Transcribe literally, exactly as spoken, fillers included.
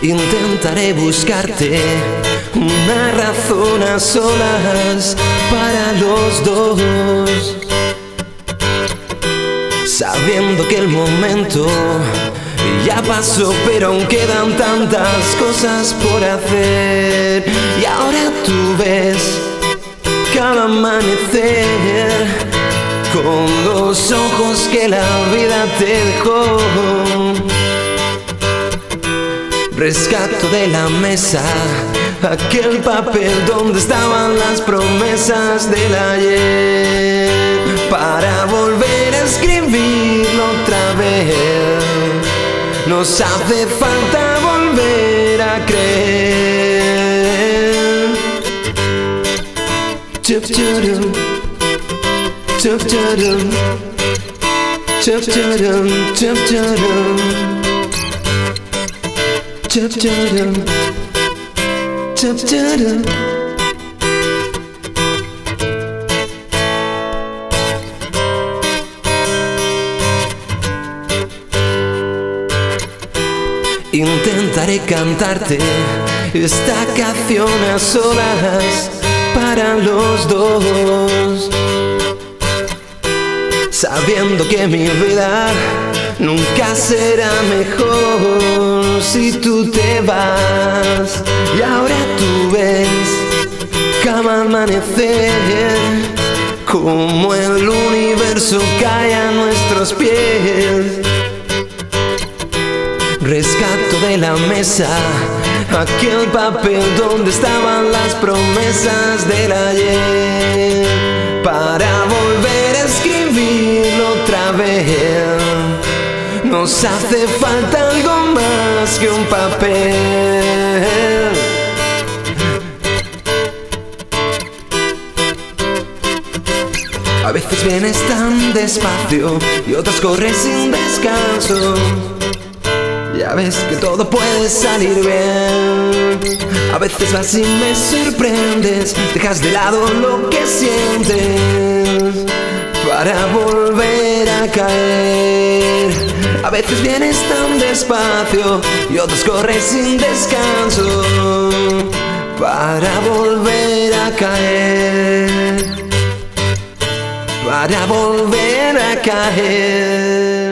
Intentaré buscarte una razón a solas para los dos, sabiendo que el momento ya pasó, pero aún quedan tantas cosas por hacer. Y ahora tú ves cada amanecer con los ojos que la vida te dejó. Rescato de la mesa aquel papel donde estaban las promesas del ayer, para volver a escribirlo otra vez. Nos hace falta volver a creer. Chup churum, chup churum, chup churum, chup churum, chup churum, chup churum. Intentaré cantarte esta canción a solas para los dos, sabiendo que mi vida nunca será mejor si tú te vas. Y ahora tú ves cada amanecer como el universo cae a nuestros pies. Rescato de la mesa aquel papel donde estaban las promesas del ayer, para volver a escribirlo otra vez. Nos hace falta algo más que un papel. A veces vienes tan despacio y otras corres sin descanso. Ya ves que todo puede salir bien. A veces vas y me sorprendes, dejas de lado lo que sientes para volver a caer. A veces vienes tan despacio y otros corres sin descanso para volver a caer, para volver a caer.